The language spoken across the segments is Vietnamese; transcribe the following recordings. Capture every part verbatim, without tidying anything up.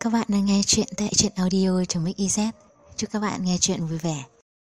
các bạn đang nghe chuyện tại truyện audio.mix.iz. Chúc các bạn nghe chuyện vui vẻ.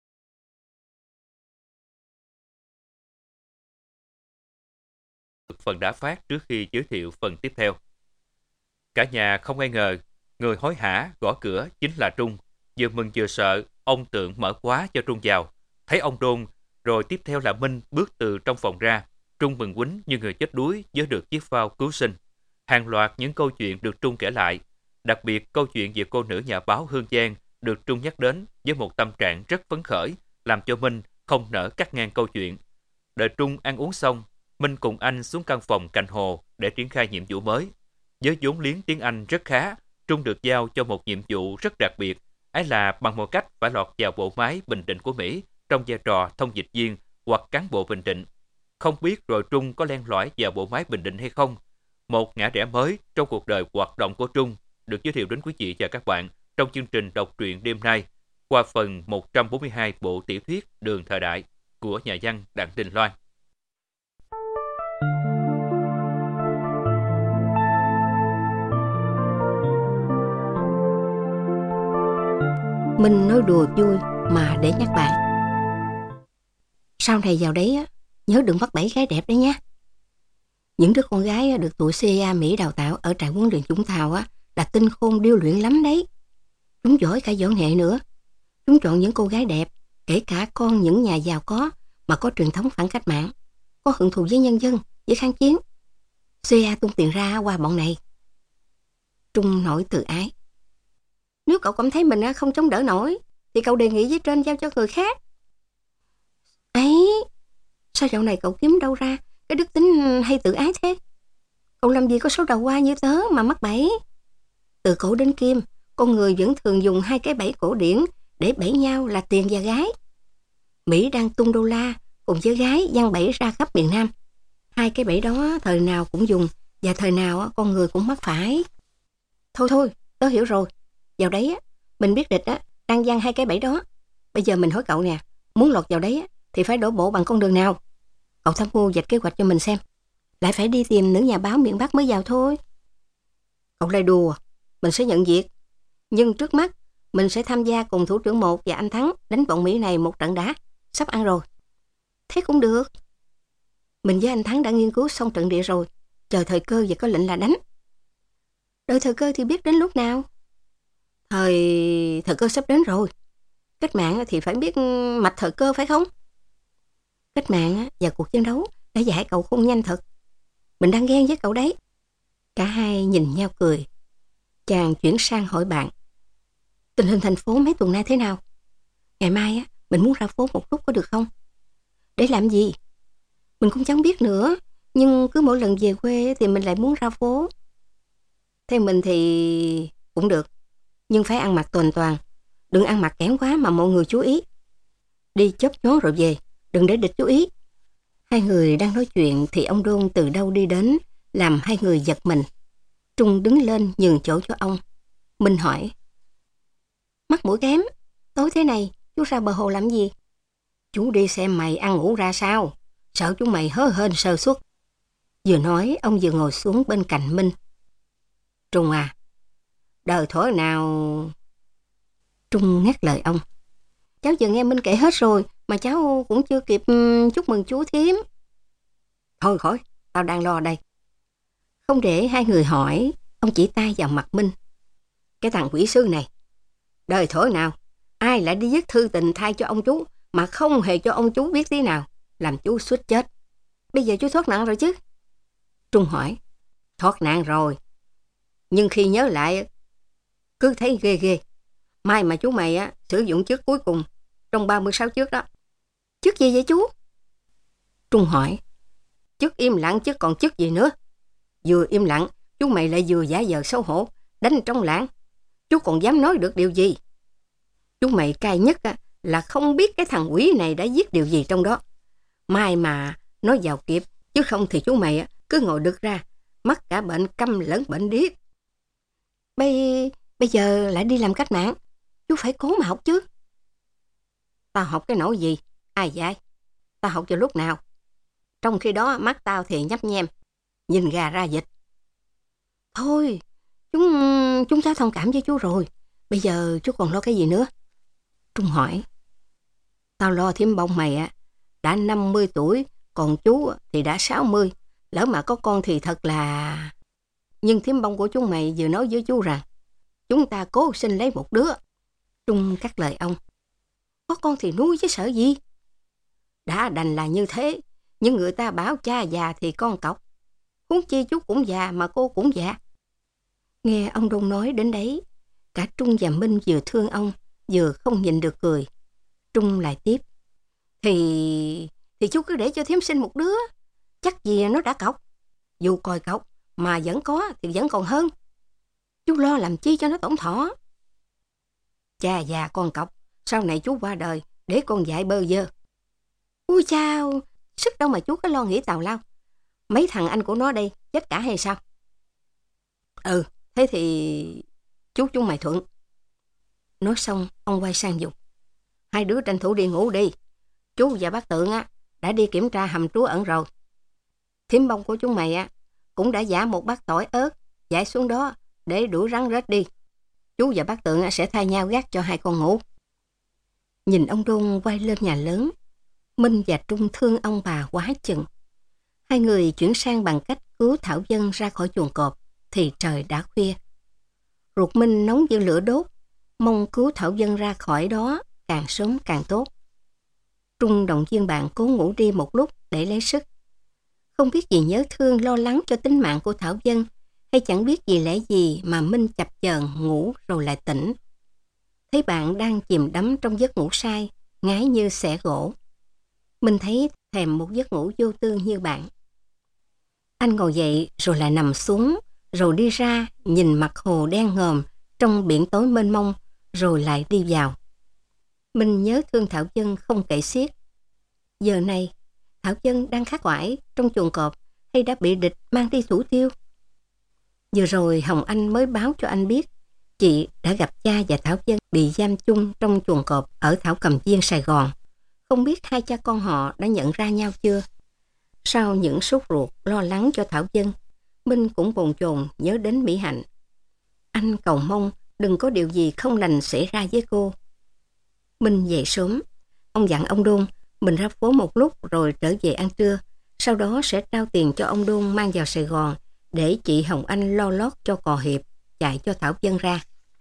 Phần đã phát trước khi giới thiệu phần tiếp theo. Cả nhà không ai ngờ, người hối hả gõ cửa chính là Trung. Vừa mừng vừa sợ, ông Tượng mở khóa cho Trung vào. Thấy ông Đôn, rồi tiếp theo là Minh bước từ trong phòng ra. Trung mừng quýnh như người chết đuối với được chiếc phao cứu sinh. Hàng loạt những câu chuyện được Trung kể lại. Đặc biệt câu chuyện về cô nữ nhà báo Hương Giang được Trung nhắc đến với một tâm trạng rất phấn khởi, làm cho Minh không nỡ cắt ngang câu chuyện. Đợi Trung ăn uống xong, Minh cùng anh xuống căn phòng cạnh hồ để triển khai nhiệm vụ mới. Với vốn liếng tiếng Anh rất khá, Trung được giao cho một nhiệm vụ rất đặc biệt, ấy là bằng một cách phải lọt vào bộ máy Bình Định của Mỹ trong vai trò thông dịch viên hoặc cán bộ Bình Định. Không biết rồi Trung có len lỏi vào bộ máy Bình Định hay không? Một ngã rẽ mới trong cuộc đời hoạt động của Trung được giới thiệu đến quý vị và các bạn trong chương trình đọc truyện đêm nay qua phần một trăm bốn mươi hai bộ tiểu thuyết Đường Thời Đại của nhà văn Đặng Đình Loan. Mình nói đùa vui mà để nhắc bạn. Sau này vào đấy á, nhớ đừng bắt bẫy gái đẹp đấy nhé. Những đứa con gái được tụi xê i a Mỹ đào tạo ở trại huấn luyện Vũng Tàu á là tinh khôn điêu luyện lắm đấy. Chúng giỏi cả võ nghệ nữa. Chúng chọn những cô gái đẹp, kể cả con những nhà giàu có mà có truyền thống phản cách mạng, có hận thù với nhân dân, với kháng chiến. xê i a tung tiền ra qua bọn này. Trung nổi từ ái. Nếu cậu cảm thấy mình không chống đỡ nổi thì cậu đề nghị với trên giao cho người khác. Ấy, sao dạo này cậu kiếm đâu ra cái đức tính hay tự ái thế? Cậu làm gì có số đầu qua như tớ mà mắc bẫy. Từ cổ đến kim, con người vẫn thường dùng hai cái bẫy cổ điển để bẫy nhau là tiền và gái. Mỹ đang tung đô la cùng với gái giăng bẫy ra khắp miền Nam. Hai cái bẫy đó thời nào cũng dùng và thời nào con người cũng mắc phải. Thôi thôi, tớ hiểu rồi. Vào đấy mình biết địch đang giăng hai cái bẫy đó. Bây giờ mình hỏi cậu nè, muốn lọt vào đấy thì phải đổ bộ bằng con đường nào? Cậu tham mưu vạch kế hoạch cho mình xem. Lại phải đi tìm nữ nhà báo miền Bắc mới vào thôi. Cậu lại đùa, mình sẽ nhận việc. Nhưng trước mắt mình sẽ tham gia cùng thủ trưởng một và anh Thắng đánh bọn Mỹ này một trận đã. Sắp ăn rồi. Thế cũng được. Mình với anh Thắng đã nghiên cứu xong trận địa rồi. Chờ thời cơ và có lệnh là đánh. Đợi thời cơ thì biết đến lúc nào. Thời... thời cơ sắp đến rồi. Cách mạng thì phải biết mạch thời cơ phải không? Cách mạng và cuộc chiến đấu đã dạy cậu khôn nhanh thật. Mình đang ghen với cậu đấy. Cả hai nhìn nhau cười. Chàng chuyển sang hỏi bạn. Tình hình thành phố mấy tuần nay thế nào? Ngày mai á, mình muốn ra phố một lúc có được không? Để làm gì? Mình cũng chẳng biết nữa. Nhưng cứ mỗi lần về quê thì mình lại muốn ra phố. Theo mình thì cũng được. Nhưng phải ăn mặc toàn toàn. Đừng ăn mặc kẽn quá mà mọi người chú ý. Đi chớp nhón rồi về. Đừng để địch chú ý. Hai người đang nói chuyện thì ông Đôn từ đâu đi đến, làm hai người giật mình. Trung đứng lên nhường chỗ cho ông. Minh hỏi. Mắt mũi kém, tối thế này chú ra bờ hồ làm gì? Chú đi xem mày ăn ngủ ra sao. Sợ chúng mày hớ hên sơ suất. Vừa nói ông vừa ngồi xuống bên cạnh Minh. Trung à, đời thổi nào... Trung ngắt lời ông. Cháu vừa nghe Minh kể hết rồi mà cháu cũng chưa kịp chúc mừng chú thím. Thôi khỏi, tao đang lo đây. Không để hai người hỏi, ông chỉ tay vào mặt Minh. Cái thằng quỷ sư này, đời thổi nào, ai lại đi viết thư tình thay cho ông chú mà không hề cho ông chú biết tí nào, làm chú suýt chết. Bây giờ chú thoát nạn rồi chứ? Trung hỏi. Thoát nạn rồi. Nhưng khi nhớ lại, cứ thấy ghê ghê. Mai mà chú mày á, sử dụng chức cuối cùng trong ba mươi sáu chức đó. Chức gì vậy chú? Trung hỏi. Chức im lặng chứ còn chức gì nữa. Vừa im lặng, chú mày lại vừa giả vờ xấu hổ, đánh trong lãng. Chú còn dám nói được điều gì? Chú mày cay nhất á, là không biết cái thằng quỷ này đã viết điều gì trong đó. Mai mà nói vào kịp, chứ không thì chú mày á, cứ ngồi đực ra, mắc cả bệnh câm lẫn bệnh điếc. Bây, bây giờ lại đi làm cách mạng, chú phải cố mà học chứ. Tao học cái nỗi gì? Ai dạy? Tao học vào lúc nào? Trong khi đó mắt tao thì nhấp nhem, nhìn gà ra dịch. Thôi, Chúng chúng ta thông cảm với chú rồi. Bây giờ chú còn lo cái gì nữa? Trung hỏi. Tao lo Thiểm Bông mày á, đã năm mươi tuổi, còn chú thì đã sáu mươi. Lỡ mà có con thì thật là... Nhưng Thiểm Bông của chúng mày vừa nói với chú rằng chúng ta cố sinh lấy một đứa. Trung cắt lời ông. Có con thì nuôi chứ sợ gì? Đã đành là như thế, nhưng người ta bảo cha già thì con cọc. Huống chi chú cũng già mà cô cũng già. Nghe ông Đôn nói đến đấy, cả Trung và Minh vừa thương ông, vừa không nhịn được cười. Trung lại tiếp. Thì... thì chú cứ để cho Thiểm sinh một đứa. Chắc gì nó đã cọc. Dù còi cọc mà vẫn có thì vẫn còn hơn. Chú lo làm chi cho nó tổn thọ. Cha già con cọc, sau này chú qua đời để con dạy bơ vơ. Ui chao, sức đâu mà chú có lo nghĩ tào lao. Mấy thằng anh của nó đây chết cả hay sao? Ừ, thế thì chú chúng mày thuận. Nói xong, ông quay sang Dục. Hai đứa tranh thủ đi ngủ đi. Chú và bác Tượng á đã đi kiểm tra hầm trú ẩn rồi. Thiểm Bông của chúng mày á cũng đã giả một bát tỏi ớt giải xuống đó để đuổi rắn rết đi. Chú và bác Tượng á sẽ thay nhau gác cho hai con ngủ. Nhìn ông Đôn quay lên nhà lớn, Minh và Trung thương ông bà quá chừng. Hai người chuyển sang bằng cách cứu Thảo Dân ra khỏi chuồng cọp thì trời đã khuya. Ruột Minh nóng như lửa đốt, mong cứu Thảo Dân ra khỏi đó càng sớm càng tốt. Trung động viên bạn cố ngủ đi một lúc để lấy sức. Không biết gì nhớ thương lo lắng cho tính mạng của Thảo Dân, hay chẳng biết gì lẽ gì mà Minh chập chờn ngủ rồi lại tỉnh. Thấy bạn đang chìm đắm trong giấc ngủ say, ngái như xẻ gỗ. Minh thấy thèm một giấc ngủ vô tư như bạn. Anh ngồi dậy rồi lại nằm xuống, rồi đi ra nhìn mặt hồ đen ngòm trong biển tối mênh mông, rồi lại đi vào. Minh nhớ thương Thảo Dân không kể xiết. Giờ này, Thảo Dân đang khát khoải trong chuồng cọp hay đã bị địch mang đi thủ tiêu? Vừa rồi Hồng Anh mới báo cho anh biết chị đã gặp cha và Thảo Dân bị giam chung trong chuồng cọp ở Thảo Cầm Viên, Sài Gòn. Không biết hai cha con họ đã nhận ra nhau chưa? Sau những sốt ruột lo lắng cho Thảo Dân, Minh cũng bồn chồn nhớ đến Mỹ Hạnh. Anh cầu mong đừng có điều gì không lành xảy ra với cô. Minh dậy sớm. Ông dặn ông Đôn mình ra phố một lúc rồi trở về ăn trưa. Sau đó sẽ trao tiền cho ông Đôn mang vào Sài Gòn để chị Hồng Anh lo lót cho cò hiệp chạy cho Thảo Dân ra.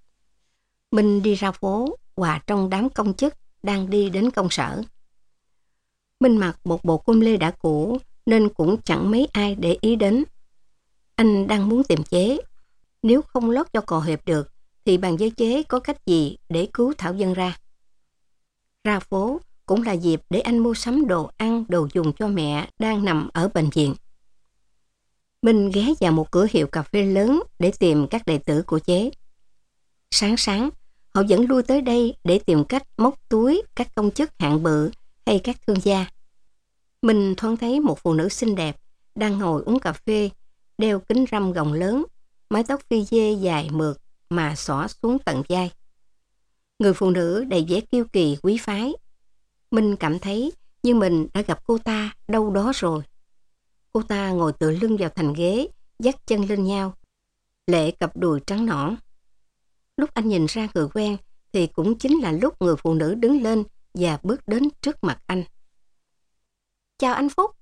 Minh đi ra phố, hòa trong đám công chức đang đi đến công sở. Minh mặc một bộ cung lê đã cũ nên cũng chẳng mấy ai để ý đến. Anh đang muốn tìm chế. Nếu không lót cho cò hiệp được thì bàn với chế có cách gì để cứu Thảo Dân ra. Ra phố cũng là dịp để anh mua sắm đồ ăn, đồ dùng cho mẹ đang nằm ở bệnh viện. Minh ghé vào một cửa hiệu cà phê lớn để tìm các đệ tử của chế. Sáng sáng, họ vẫn lui tới đây để tìm cách móc túi các công chức hạng bự hay các thương gia. Minh thoáng thấy một phụ nữ xinh đẹp đang ngồi uống cà phê, đeo kính râm gọng lớn, mái tóc phi dê dài mượt mà xõa xuống tận vai. Người phụ nữ đầy vẻ kiêu kỳ quý phái. Minh cảm thấy như mình đã gặp cô ta đâu đó rồi. Cô ta ngồi tựa lưng vào thành ghế, dắt chân lên nhau, lệ cặp đùi trắng nõn. Lúc anh nhìn ra người quen thì cũng chính là lúc người phụ nữ đứng lên và bước đến trước mặt anh. Chào anh Phúc.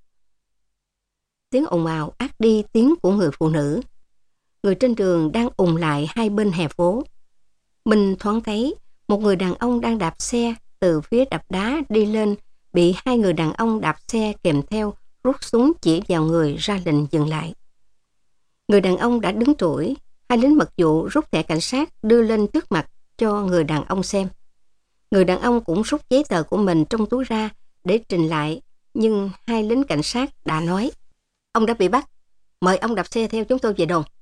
Tiếng ồn ào át đi tiếng của người phụ nữ. Người trên đường đang ùn lại hai bên hè phố. Mình thoáng thấy một người đàn ông đang đạp xe từ phía đập đá đi lên, bị hai người đàn ông đạp xe kèm theo rút súng chỉ vào người ra lệnh dừng lại. Người đàn ông đã đứng tuổi, hai lính mật vụ rút thẻ cảnh sát đưa lên trước mặt cho người đàn ông xem. Người đàn ông cũng rút giấy tờ của mình trong túi ra để trình lại, nhưng hai lính cảnh sát đã nói: Ông đã bị bắt, mời ông đạp xe theo chúng tôi về đồn.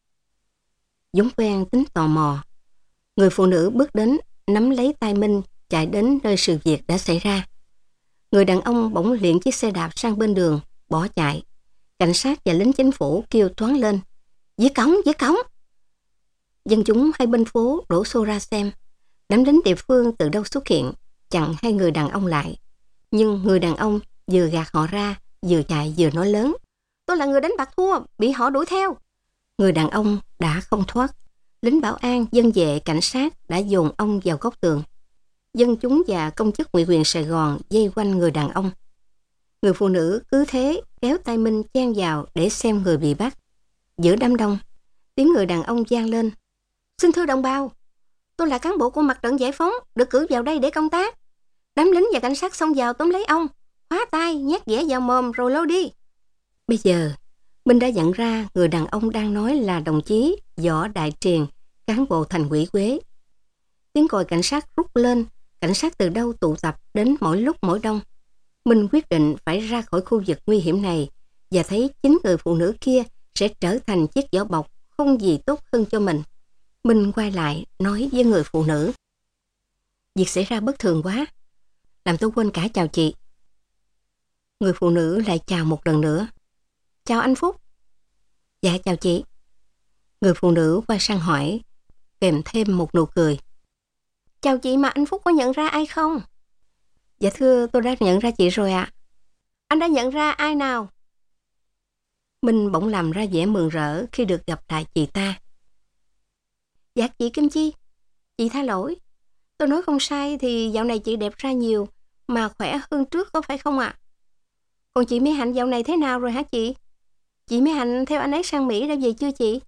Giống quen tính tò mò, người phụ nữ bước đến, nắm lấy tay Minh, chạy đến nơi sự việc đã xảy ra. Người đàn ông bỗng liệng chiếc xe đạp sang bên đường, bỏ chạy. Cảnh sát và lính chính phủ kêu toáng lên: Dưới cống, dưới cống! Dân chúng hai bên phố đổ xô ra xem. Đám lính địa phương từ đâu xuất hiện, chặn hai người đàn ông lại. Nhưng người đàn ông vừa gạt họ ra, vừa chạy vừa nói lớn: Tôi là người đánh bạc thua, bị họ đuổi theo. Người đàn ông đã không thoát. Lính bảo an, dân vệ, cảnh sát đã dồn ông vào góc tường. Dân chúng và công chức ủy quyền Sài Gòn vây quanh người đàn ông. Người phụ nữ cứ thế kéo tay Minh chen vào để xem người bị bắt. Giữa đám đông, tiếng người đàn ông vang lên. Xin thưa đồng bào, tôi là cán bộ của mặt trận giải phóng, được cử vào đây để công tác. Đám lính và cảnh sát xông vào tóm lấy ông, khóa tay, nhét dẻ vào mồm rồi lôi đi. Bây giờ, Minh đã nhận ra người đàn ông đang nói là đồng chí Võ Đại Triền, cán bộ thành ủy Quế. Tiếng còi cảnh sát rút lên, cảnh sát từ đâu tụ tập đến mỗi lúc mỗi đông. Minh quyết định phải ra khỏi khu vực nguy hiểm này và thấy chính người phụ nữ kia sẽ trở thành chiếc vỏ bọc không gì tốt hơn cho mình. Minh quay lại nói với người phụ nữ. Việc xảy ra bất thường quá, làm tôi quên cả chào chị. Người phụ nữ lại chào một lần nữa. Chào anh Phúc. Dạ chào chị. Người phụ nữ quay sang hỏi, kèm thêm một nụ cười. Chào chị, mà anh Phúc có nhận ra ai không? Dạ thưa, tôi đã nhận ra chị rồi ạ. À. Anh đã nhận ra ai nào? Minh bỗng làm ra vẻ mừng rỡ khi được gặp lại chị ta. Dạ chị Kim Chi, chị tha lỗi. Tôi nói không sai thì dạo này chị đẹp ra nhiều, mà khỏe hơn trước có phải không ạ? À? Còn chị Mỹ Hạnh dạo này thế nào rồi hả chị? Chị Mỹ Hạnh theo anh ấy sang Mỹ đã về chưa chị?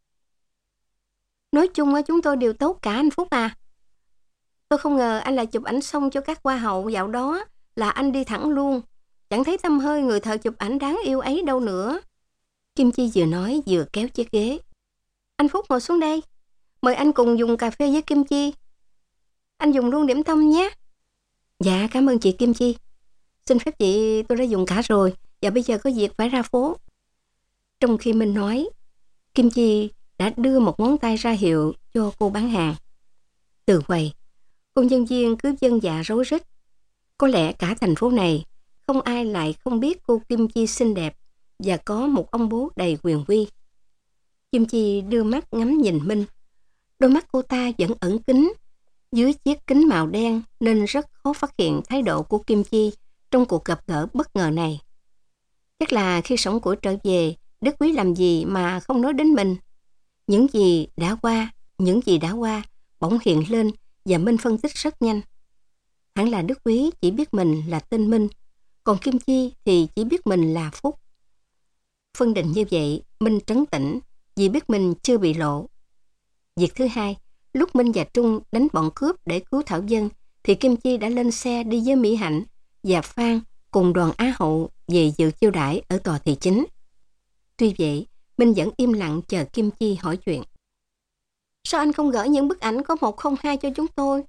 Nói chung chúng tôi đều tốt cả anh Phúc à. Tôi không ngờ anh lại chụp ảnh xong cho các hoa hậu dạo đó là anh đi thẳng luôn. Chẳng thấy tăm hơi người thợ chụp ảnh đáng yêu ấy đâu nữa. Kim Chi vừa nói vừa kéo chiếc ghế. Anh Phúc ngồi xuống đây. Mời anh cùng dùng cà phê với Kim Chi. Anh dùng luôn điểm tâm nhé. Dạ cảm ơn chị Kim Chi. Xin phép chị, tôi đã dùng cả rồi và bây giờ có việc phải ra phố. Trong khi Minh nói, Kim Chi đã đưa một ngón tay ra hiệu cho cô bán hàng. Từ quầy, cô nhân viên cứ vâng dạ rối rít. Có lẽ cả thành phố này không ai lại không biết cô Kim Chi xinh đẹp và có một ông bố đầy quyền uy. Kim Chi đưa mắt ngắm nhìn Minh. Đôi mắt cô ta vẫn ẩn kính dưới chiếc kính màu đen nên rất khó phát hiện thái độ của Kim Chi trong cuộc gặp gỡ bất ngờ này. Chắc là khi sống của trở về, Đức Quý làm gì mà không nói đến mình. Những gì đã qua, những gì đã qua bỗng hiện lên và Minh phân tích rất nhanh. Hẳn là Đức Quý chỉ biết mình là tên Minh, còn Kim Chi thì chỉ biết mình là Phúc. Phân định như vậy, Minh trấn tĩnh vì biết mình chưa bị lộ. Việc thứ hai, lúc Minh và Trung đánh bọn cướp để cứu Thảo Dân, thì Kim Chi đã lên xe đi với Mỹ Hạnh và Phan cùng đoàn Á hậu về dự chiêu đãi ở tòa thị chính. Tuy vậy, Minh vẫn im lặng chờ Kim Chi hỏi chuyện. Sao anh không gửi những bức ảnh có một không hai cho chúng tôi?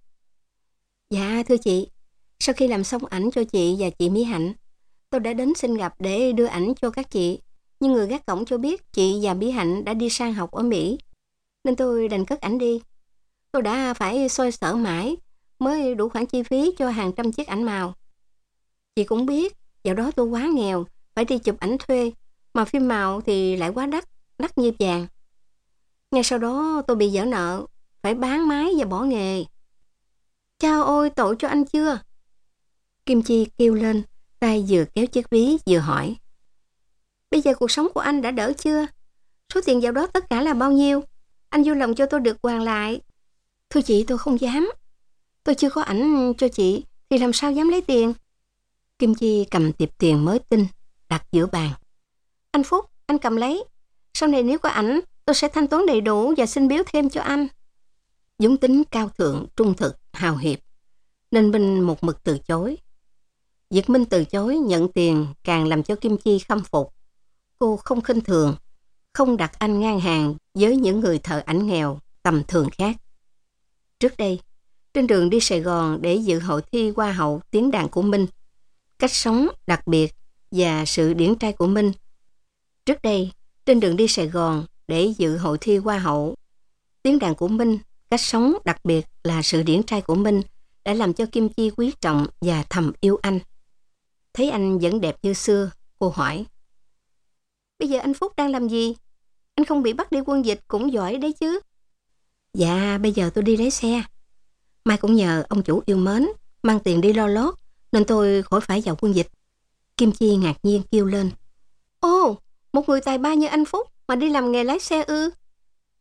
Dạ thưa chị, sau khi làm xong ảnh cho chị và chị Mỹ Hạnh, tôi đã đến xin gặp để đưa ảnh cho các chị. Nhưng người gác cổng cho biết chị và Mỹ Hạnh đã đi sang học ở Mỹ, nên tôi đành cất ảnh đi. Tôi đã phải xoay sở mãi mới đủ khoản chi phí cho hàng trăm chiếc ảnh màu. Chị cũng biết, dạo đó tôi quá nghèo, phải đi chụp ảnh thuê, mà phim màu thì lại quá đắt, đắt như vàng. Ngay sau đó tôi bị vỡ nợ, phải bán máy và bỏ nghề. Chao ôi, tội cho anh chưa? Kim Chi kêu lên, tay vừa kéo chiếc ví vừa hỏi. Bây giờ cuộc sống của anh đã đỡ chưa? Số tiền dạo đó tất cả là bao nhiêu? Anh vui lòng cho tôi được hoàn lại. Thưa chị, tôi không dám. Tôi chưa có ảnh cho chị thì làm sao dám lấy tiền? Kim Chi cầm tiệp tiền mới tinh đặt giữa bàn. Anh Phúc, anh cầm lấy. Sau này nếu có ảnh, tôi sẽ thanh toán đầy đủ và xin biếu thêm cho anh. Dũng tính cao thượng, trung thực, hào hiệp, nên Minh một mực từ chối. Việc Minh từ chối nhận tiền càng làm cho Kim Chi khâm phục. Cô không khinh thường, không đặt anh ngang hàng với những người thợ ảnh nghèo tầm thường khác. Trước đây, trên đường đi Sài Gòn để dự hội thi Hoa hậu tiếng đàn của Minh, cách sống đặc biệt và sự điển trai của Minh. Trước đây, trên đường đi Sài Gòn để dự hội thi Hoa hậu tiếng đàn của Minh, cách sống đặc biệt là sự điển trai của Minh đã làm cho Kim Chi quý trọng và thầm yêu anh. Thấy anh vẫn đẹp như xưa, cô hỏi. Bây giờ anh Phúc đang làm gì? Anh không bị bắt đi quân dịch cũng giỏi đấy chứ. Dạ, bây giờ tôi đi lấy xe. Mai cũng nhờ ông chủ yêu mến mang tiền đi lo lót, nên tôi khỏi phải vào quân dịch. Kim Chi ngạc nhiên kêu lên. Ồ, một người tài ba như anh Phúc mà đi làm nghề lái xe ư?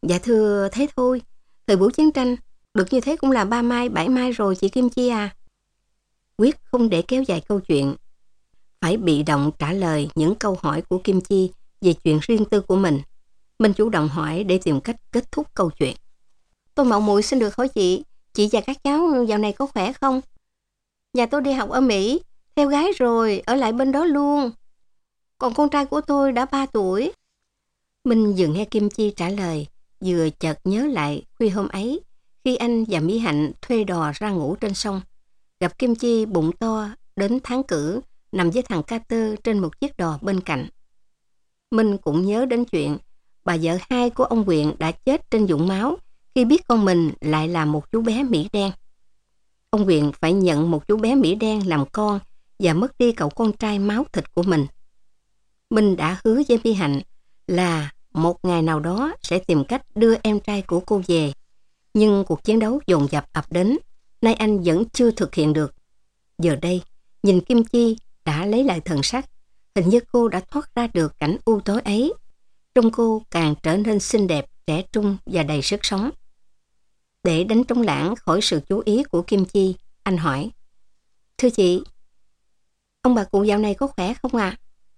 Dạ thưa, thế thôi. Thời buổi chiến tranh, được như thế cũng là ba mai, bảy mai rồi chị Kim Chi à. Quyết không để kéo dài câu chuyện, phải bị động trả lời những câu hỏi của Kim Chi về chuyện riêng tư của mình. Mình chủ động hỏi để tìm cách kết thúc câu chuyện. Tôi mạo muội xin được hỏi chị, chị và các cháu dạo này có khỏe không? Nhà tôi đi học ở Mỹ, theo gái rồi, ở lại bên đó luôn. Còn con trai của tôi đã ba tuổi. Mình vừa nghe Kim Chi trả lời, vừa chợt nhớ lại khuya hôm ấy, khi anh và Mỹ Hạnh thuê đò ra ngủ trên sông. Gặp Kim Chi bụng to, đến tháng cử, nằm với thằng Carter trên một chiếc đò bên cạnh. Mình cũng nhớ đến chuyện bà vợ hai của ông Quyền đã chết trên vũng máu khi biết con mình lại là một chú bé Mỹ đen. Ông Quyền phải nhận một chú bé Mỹ đen làm con và mất đi cậu con trai máu thịt của mình. Mình đã hứa với Mỹ Hạnh là một ngày nào đó sẽ tìm cách đưa em trai của cô về. Nhưng cuộc chiến đấu dồn dập ập đến, nay anh vẫn chưa thực hiện được. Giờ đây, nhìn Kim Chi đã lấy lại thần sắc, hình như cô đã thoát ra được cảnh u tối ấy. Trông cô càng trở nên xinh đẹp, trẻ trung và đầy sức sống. Để đánh trống lãng khỏi sự chú ý của Kim Chi, anh hỏi: Thưa chị, ông bà cụ dạo này có khỏe không ạ? À?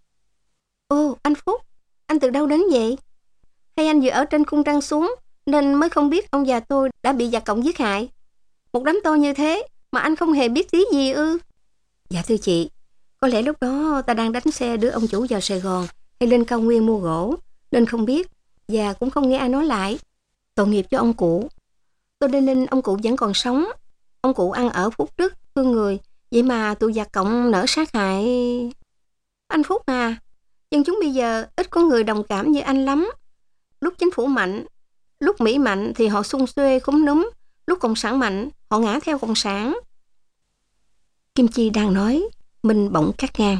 Ô, anh Phúc, anh từ đâu đến vậy? Hay anh vừa ở trên cung trăng xuống nên mới không biết ông già tôi đã bị giặc cộng giết hại? Một đám to như thế mà anh không hề biết tí gì ư? Dạ thưa chị, có lẽ lúc đó ta đang đánh xe đưa ông chủ vào Sài Gòn hay lên cao nguyên mua gỗ, nên không biết và cũng không nghe ai nói lại. Tội nghiệp cho ông cụ. Tôi đi nên ông cụ vẫn còn sống. Ông cụ ăn ở phúc đức, thương người, vậy mà tụi giặc cộng nỡ sát hại. Anh Phúc à, dân chúng bây giờ ít có người đồng cảm như anh lắm. Lúc chính phủ mạnh, lúc Mỹ mạnh thì họ xung xuê khúm núm, lúc cộng sản mạnh họ ngã theo cộng sản. Kim Chi đang nói, Minh bỗng cắt ngang: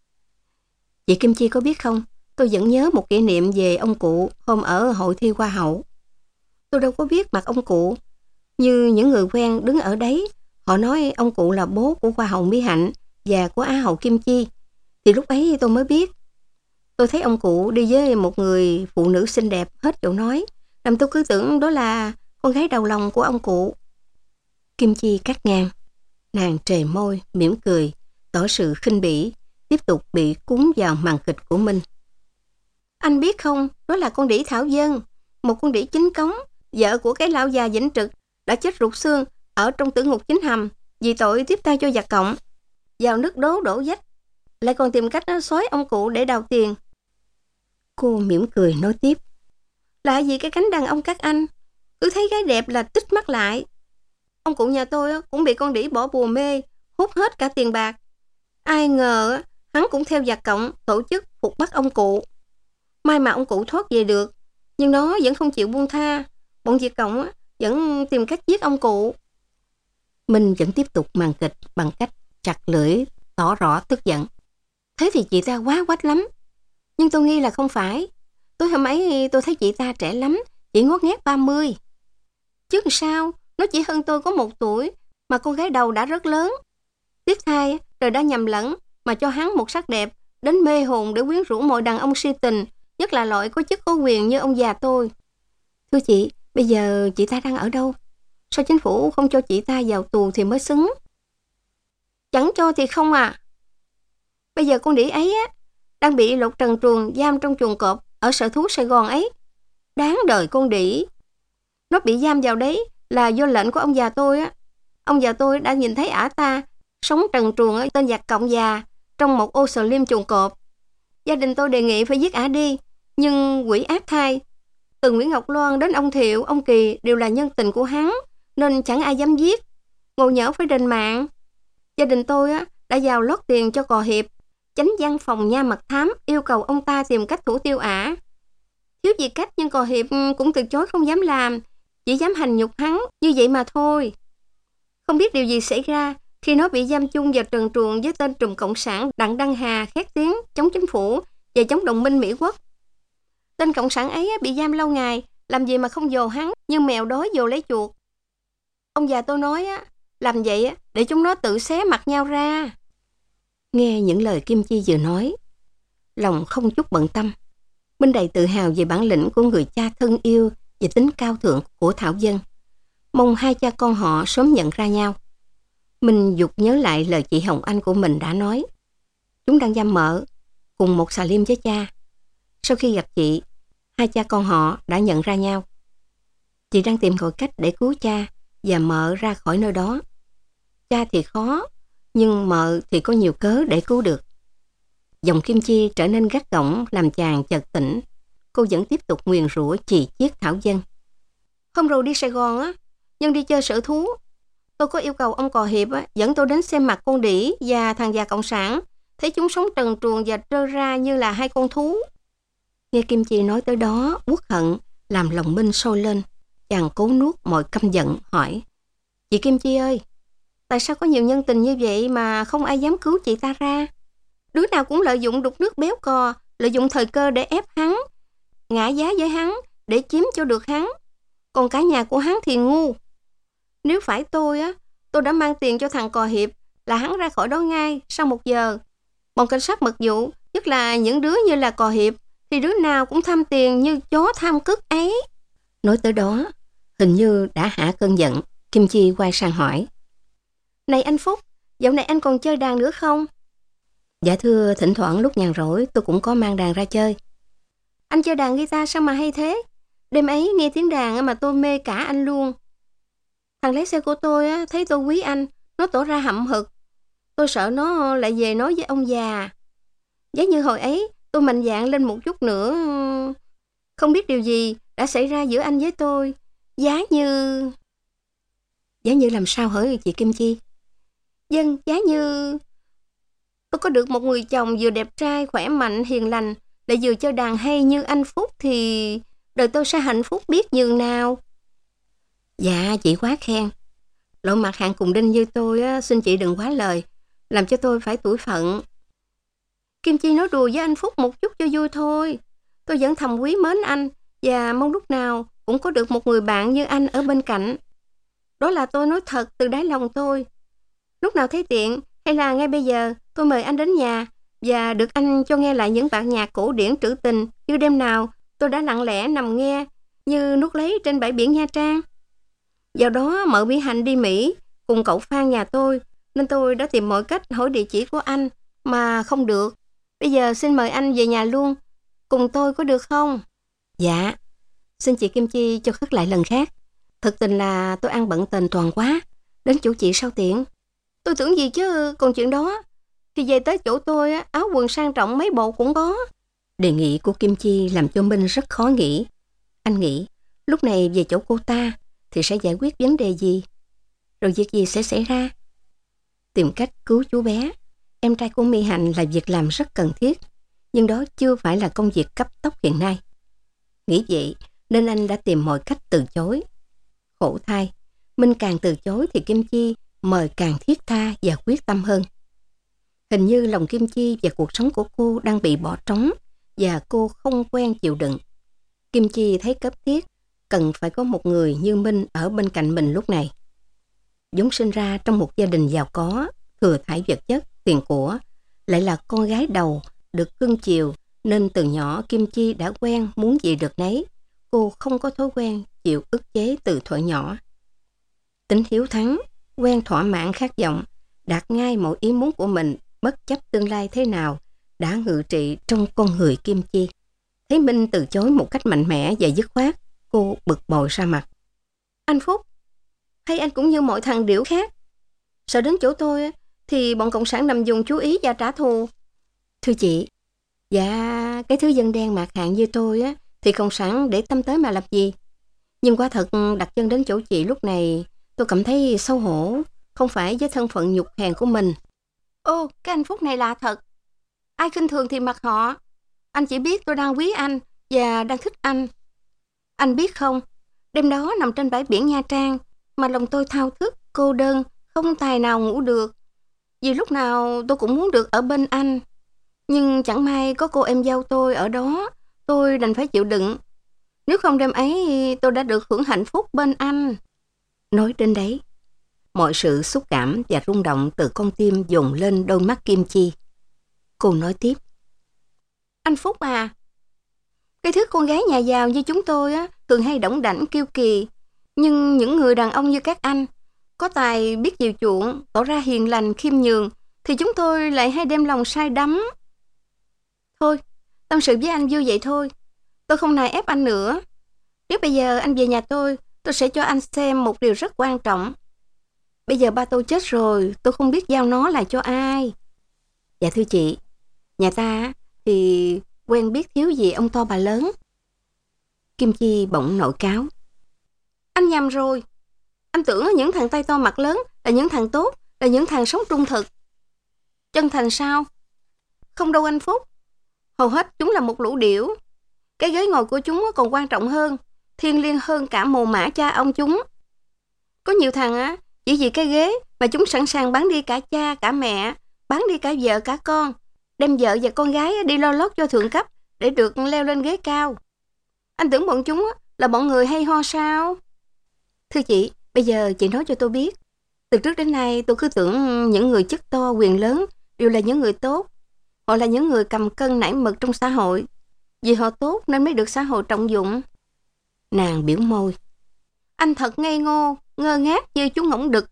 Chị Kim Chi có biết không, tôi vẫn nhớ một kỷ niệm về ông cụ hôm ở hội thi Hoa hậu. Tôi đâu có biết mặt ông cụ. Như những người quen đứng ở đấy, họ nói ông cụ là bố của Hoa hậu Mỹ Hạnh và của Á hậu Kim Chi. Thì lúc ấy tôi mới biết. Tôi thấy ông cụ đi với một người phụ nữ xinh đẹp hết chỗ nói, làm tôi cứ tưởng đó là con gái đầu lòng của ông cụ. Kim Chi cắt ngang. Nàng trề môi, mỉm cười, tỏ sự khinh bỉ, tiếp tục bị cuốn vào màn kịch của Minh. Anh biết không, đó là con đĩ Thảo Dân, một con đĩ chính cống, vợ của cái lão già Vĩnh Trực, đã chết rụt xương ở trong tử ngục chính hầm vì tội tiếp tay cho giặc cộng, vào nước đố đổ vách, lại còn tìm cách xói ông cụ để đào tiền. Cô mỉm cười nói tiếp: Lạ gì cái cánh đàn ông các anh, cứ thấy gái đẹp là tích mắt lại. Ông cụ nhà tôi cũng bị con đĩ bỏ bùa mê, hút hết cả tiền bạc. Ai ngờ hắn cũng theo giặc cộng tổ chức phục bắt ông cụ. May mà ông cụ thoát về được, nhưng nó vẫn không chịu buông tha. Bọn Việt cộng vẫn tìm cách giết ông cụ. Minh vẫn tiếp tục màn kịch bằng cách chặt lưỡi, tỏ rõ tức giận. Thế thì chị ta quá quách lắm. Nhưng tôi nghi là không phải. Tối hôm ấy tôi thấy chị ta trẻ lắm, chỉ ngót nghét ba mươi. Chứ sao, nó chỉ hơn tôi có một tuổi, mà con gái đầu đã rất lớn. Tiếc thay, trời đã nhầm lẫn, mà cho hắn một sắc đẹp, đến mê hồn để quyến rũ mọi đàn ông si tình, nhất là loại có chức có quyền như ông già tôi. Thưa chị, bây giờ chị ta đang ở đâu? Sao chính phủ không cho chị ta vào tù thì mới xứng? Chẳng cho thì không à. Bây giờ con đĩ ấy á, đang bị lột trần truồng giam trong chuồng cọp ở sở thú Sài Gòn ấy. Đáng đời con đĩ. Nó bị giam vào đấy là do lệnh của ông già tôi á. Ông già tôi đã nhìn thấy ả ta sống trần truồng ở tên giặc cộng già trong một ô slim chuồng cọp. Gia đình tôi đề nghị phải giết ả đi, nhưng quỷ ác thai. Từ Nguyễn Ngọc Loan đến ông Thiệu, ông Kỳ đều là nhân tình của hắn, nên chẳng ai dám giết. Ngộ nhỡ phải đền mạng. Gia đình tôi á đã vào lót tiền cho cò hiệp. Chánh văn phòng nha mật thám yêu cầu ông ta tìm cách thủ tiêu ả. Thiếu gì cách nhưng cò hiệp cũng từ chối không dám làm, chỉ dám hành nhục hắn như vậy mà thôi. Không biết điều gì xảy ra khi nó bị giam chung vào trần truồng với tên trùm cộng sản Đặng Đăng Hà khét tiếng chống chính phủ và chống đồng minh Mỹ Quốc. Tên cộng sản ấy bị giam lâu ngày, làm gì mà không dồ hắn như mèo đói dồ lấy chuột. Ông già tôi nói á, làm vậy á để chúng nó tự xé mặt nhau ra. Nghe những lời Kim Chi vừa nói, lòng không chút bận tâm. Minh đầy tự hào về bản lĩnh của người cha thân yêu về tính cao thượng của Thảo Dân, mong hai cha con họ sớm nhận ra nhau. Minh dục nhớ lại lời chị Hồng Anh của mình đã nói. Chúng đang giam mợ, cùng một xà lim với cha. Sau khi gặp chị, hai cha con họ đã nhận ra nhau. Chị đang tìm mọi cách để cứu cha và mợ ra khỏi nơi đó. Cha thì khó, nhưng mợ thì có nhiều cớ để cứu được. Giọng Kim Chi trở nên gắt gỏng làm chàng chợt tỉnh. Cô vẫn tiếp tục nguyền rủa chì chiết Thảo Dân. Hôm rồi đi Sài Gòn á, Nhân đi chơi sở thú. Tôi có yêu cầu ông Cò Hiệp á, dẫn tôi đến xem mặt con đĩ và thằng già cộng sản. Thấy chúng sống trần truồng và trơ ra như là hai con thú. Nghe Kim Chi nói tới đó, uất hận làm lòng Minh sôi lên. Chàng cố nuốt mọi căm giận hỏi: Chị Kim Chi ơi, tại sao có nhiều nhân tình như vậy mà không ai dám cứu chị ta ra? Đứa nào cũng lợi dụng đục nước béo cò, lợi dụng thời cơ để ép hắn, ngã giá với hắn để chiếm cho được hắn. Còn cả nhà của hắn thì ngu. Nếu phải tôi á, tôi đã mang tiền cho thằng Cò Hiệp là hắn ra khỏi đó ngay sau một giờ. Bọn cảnh sát mật vụ, nhất là những đứa như là Cò Hiệp, thì đứa nào cũng tham tiền như chó tham cứt ấy. Nói tới đó, hình như đã hạ cơn giận. Kim Chi quay sang hỏi: Này anh Phúc, dạo này anh còn chơi đàn nữa không? Dạ thưa, thỉnh thoảng lúc nhàn rỗi tôi cũng có mang đàn ra chơi. Anh chơi đàn guitar sao mà hay thế? Đêm ấy nghe tiếng đàn mà tôi mê cả anh luôn. Thằng lái xe của tôi á, thấy tôi quý anh, nó tỏ ra hậm hực. Tôi sợ nó lại về nói với ông già. Giá như hồi ấy tôi mạnh dạn lên một chút nữa, không biết điều gì đã xảy ra giữa anh với tôi. Giá như... Giá như làm sao hả chị Kim Chi? Dân, giá như... Tôi có được một người chồng vừa đẹp trai, khỏe mạnh, hiền lành, lại vừa chơi đàn hay như anh Phúc thì đời tôi sẽ hạnh phúc biết nhường nào. Dạ, chị quá khen. Lộ mặt hạng cùng đinh như tôi á, xin chị đừng quá lời, làm cho tôi phải tủi phận. Kim Chi nói đùa với anh Phúc một chút cho vui thôi. Tôi vẫn thầm quý mến anh và mong lúc nào cũng có được một người bạn như anh ở bên cạnh. Đó là tôi nói thật từ đáy lòng tôi. Lúc nào thấy tiện hay là ngay bây giờ tôi mời anh đến nhà và được anh cho nghe lại những bản nhạc cổ điển trữ tình như đêm nào tôi đã lặng lẽ nằm nghe như nuốt lấy trên bãi biển Nha Trang. Vào đó mợ Mỹ Hạnh đi Mỹ cùng cậu Phan nhà tôi, nên tôi đã tìm mọi cách hỏi địa chỉ của anh mà không được. Bây giờ xin mời anh về nhà luôn, cùng tôi có được không? Dạ, xin chị Kim Chi cho khất lại lần khác. Thực tình là tôi ăn bận tền toàn quá, đến chỗ chị sao tiện. Tôi tưởng gì chứ, còn chuyện đó thì về tới chỗ tôi áo quần sang trọng mấy bộ cũng có. Đề nghị của Kim Chi làm cho Minh rất khó nghĩ. Anh nghĩ lúc này về chỗ cô ta thì sẽ giải quyết vấn đề gì? Rồi việc gì sẽ xảy ra? Tìm cách cứu chú bé, em trai của Mỹ Hạnh là việc làm rất cần thiết, nhưng đó chưa phải là công việc cấp tốc hiện nay. Nghĩ vậy nên anh đã tìm mọi cách từ chối. Khổ thay, Minh càng từ chối thì Kim Chi mời càng thiết tha và quyết tâm hơn. Hình như lòng Kim Chi và cuộc sống của cô đang bị bỏ trống và cô không quen chịu đựng. Kim Chi thấy cấp thiết cần phải có một người như Minh ở bên cạnh mình lúc này. Vốn sinh ra trong một gia đình giàu có, thừa thãi vật chất, tiền của, lại là con gái đầu, được cưng chiều, nên từ nhỏ Kim Chi đã quen muốn gì được nấy. Cô không có thói quen chịu ức chế từ thuở nhỏ. Tính hiếu thắng, quen thỏa mãn khát vọng, đạt ngay mọi ý muốn của mình, bất chấp tương lai thế nào, đã ngự trị trong con người Kim Chi. Thấy Minh từ chối một cách mạnh mẽ và dứt khoát, cô bực bội ra mặt. Anh Phúc, hay anh cũng như mọi thằng điểu khác, sợ đến chỗ tôi thì bọn cộng sản nằm dùng chú ý và trả thù. Thưa chị, dạ cái thứ dân đen mạc hạng như tôi á thì cộng sản để tâm tới mà làm gì. Nhưng quả thật đặt chân đến chỗ chị lúc này tôi cảm thấy xấu hổ, không phải với thân phận nhục hèn của mình. Ô, cái anh Phúc này lạ thật. Ai khinh thường thì mặc họ. Anh chỉ biết tôi đang quý anh và đang thích anh. Anh biết không, đêm đó nằm trên bãi biển Nha Trang mà lòng tôi thao thức, cô đơn, không tài nào ngủ được. Vì lúc nào tôi cũng muốn được ở bên anh. Nhưng chẳng may có cô em dâu tôi ở đó, tôi đành phải chịu đựng. Nếu không đêm ấy tôi đã được hưởng hạnh phúc bên anh. Nói đến đấy, mọi sự xúc cảm và rung động từ con tim dồn lên đôi mắt Kim Chi. Cô nói tiếp. Anh Phúc à, cái thứ con gái nhà giàu như chúng tôi á thường hay đỏng đảnh kiêu kỳ. Nhưng những người đàn ông như các anh, có tài biết chiều chuộng, tỏ ra hiền lành, khiêm nhường, thì chúng tôi lại hay đem lòng say đắm. Thôi, tâm sự với anh vui vậy thôi. Tôi không nài ép anh nữa. Nếu bây giờ anh về nhà tôi, tôi sẽ cho anh xem một điều rất quan trọng. Bây giờ ba tôi chết rồi, tôi không biết giao nó lại cho ai. Dạ thưa chị, nhà ta thì quen biết thiếu gì ông to bà lớn. Kim Chi bỗng nổi cáo. Anh nhầm rồi. Anh tưởng những thằng tay to mặt lớn là những thằng tốt, là những thằng sống trung thực. Chân thành sao? Không đâu anh Phúc. Hầu hết chúng là một lũ điểu. Cái ghế ngồi của chúng còn quan trọng hơn, thiêng liêng hơn cả mồ mả cha ông chúng. Có nhiều thằng á, chỉ vì cái ghế mà chúng sẵn sàng bán đi cả cha, cả mẹ, bán đi cả vợ, cả con, đem vợ và con gái đi lo lót cho thượng cấp để được leo lên ghế cao. Anh tưởng bọn chúng là bọn người hay ho sao? Thưa chị, bây giờ chị nói cho tôi biết. Từ trước đến nay tôi cứ tưởng những người chức to quyền lớn đều là những người tốt. Họ là những người cầm cân nảy mực trong xã hội. Vì họ tốt nên mới được xã hội trọng dụng. Nàng biểu môi. Anh thật ngây ngô, ngơ ngác như chú ngỗng đực.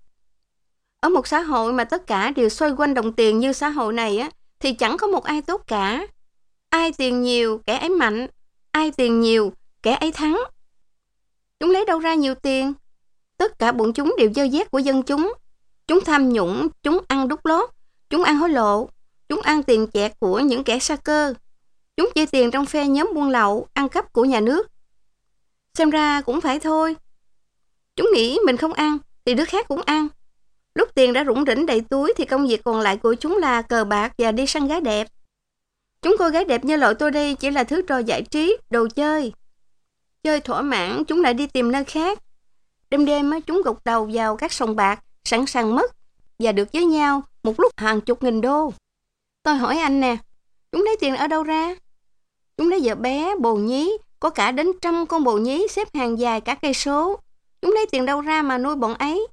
Ở một xã hội mà tất cả đều xoay quanh đồng tiền như xã hội này á, thì chẳng có một ai tốt cả. Ai tiền nhiều, kẻ ấy mạnh. Ai tiền nhiều, kẻ ấy thắng. Chúng lấy đâu ra nhiều tiền? Tất cả bọn chúng đều dơ dét của dân chúng. Chúng tham nhũng, chúng ăn đút lót, chúng ăn hối lộ, chúng ăn tiền chẹt của những kẻ sa cơ. Chúng chơi tiền trong phe nhóm buôn lậu, ăn cắp của nhà nước. Xem ra cũng phải thôi. Chúng nghĩ mình không ăn thì đứa khác cũng ăn. Lúc tiền đã rủng rỉnh đầy túi thì công việc còn lại của chúng là cờ bạc và đi săn gái đẹp. Chúng coi gái đẹp như loại tôi đây chỉ là thứ trò giải trí, đồ chơi. Chơi thỏa mãn chúng lại đi tìm nơi khác. Đêm đêm chúng gục đầu vào các sòng bạc, sẵn sàng mất và được với nhau một lúc hàng chục nghìn đô. Tôi hỏi anh nè, chúng lấy tiền ở đâu ra? Chúng lấy vợ bé, bồ nhí, có cả đến trăm con bồ nhí xếp hàng dài cả cây số. Chúng lấy tiền đâu ra mà nuôi bọn ấy?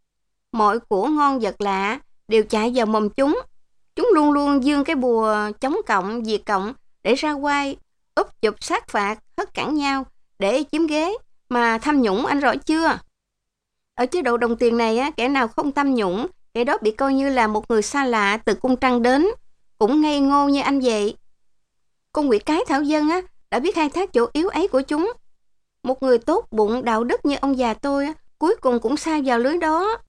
Mọi của ngon vật lạ đều chạy vào mồm chúng. Chúng luôn luôn giương cái bùa chống cộng, diệt cộng để ra quay, úp chụp sát phạt, hất cẳng nhau để chiếm ghế. Mà tham nhũng anh rõ chưa? Ở chế độ đồng tiền này á, kẻ nào không tham nhũng, kẻ đó bị coi như là một người xa lạ từ cung trăng đến, cũng ngây ngô như anh vậy. Con quỷ cái thảo dân á, đã biết khai thác chỗ yếu ấy của chúng. Một người tốt bụng đạo đức như ông già tôi á, cuối cùng cũng sa vào lưới đó.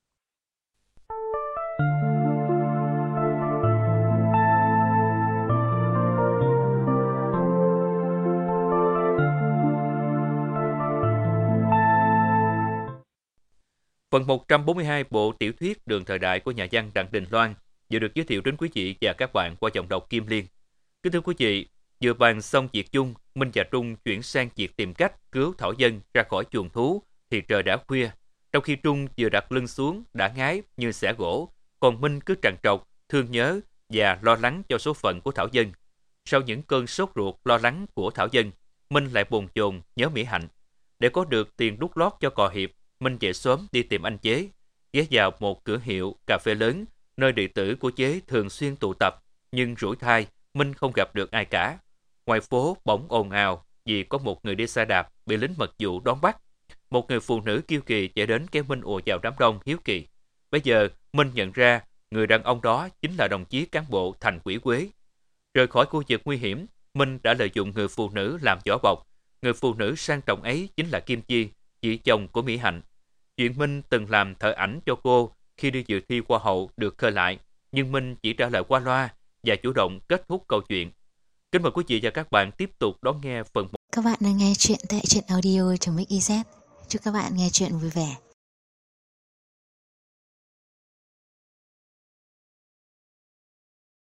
Phần một trăm bốn mươi hai bộ tiểu thuyết Đường thời đại của nhà văn Đặng Đình Loan vừa được giới thiệu đến quý vị và các bạn qua giọng đọc Kim Liên. Kính thưa quý vị, vừa bàn xong việc chung, Minh và Trung chuyển sang việc tìm cách cứu Thảo Dân ra khỏi chuồng thú thì trời đã khuya. Trong khi Trung vừa đặt lưng xuống đã ngái như xẻ gỗ, còn Minh cứ trằn trọc, thương nhớ và lo lắng cho số phận của Thảo Dân. Sau những cơn sốt ruột lo lắng của Thảo Dân, Minh lại bồn chồn nhớ Mỹ Hạnh. Để có được tiền đút lót cho cò hiệp, Minh về sớm đi tìm anh Chế, ghé vào một cửa hiệu cà phê lớn, nơi đệ tử của Chế thường xuyên tụ tập, nhưng rủi thai, Minh không gặp được ai cả. Ngoài phố bỗng ồn ào vì có một người đi xe đạp bị lính mật vụ đón bắt. Một người phụ nữ kiêu kỳ chạy đến kéo Minh ùa vào đám đông hiếu kỳ. Bây giờ, Minh nhận ra người đàn ông đó chính là đồng chí cán bộ Thành Quỷ Quế. Rời khỏi khu vực nguy hiểm, Minh đã lợi dụng người phụ nữ làm vỏ bọc. Người phụ nữ sang trọng ấy chính là Kim Chi, chị chồng của Mỹ Hạnh. Chuyện Minh từng làm thợ ảnh cho cô khi đi dự thi Hoa hậu được khơi lại, nhưng Minh chỉ trả lời qua loa và chủ động kết thúc câu chuyện. Kính mời quý vị và các bạn tiếp tục đón nghe phần một. Các bạn đang nghe chuyện tại truyện audio chấm ích i zét. Chúc các bạn nghe chuyện vui vẻ.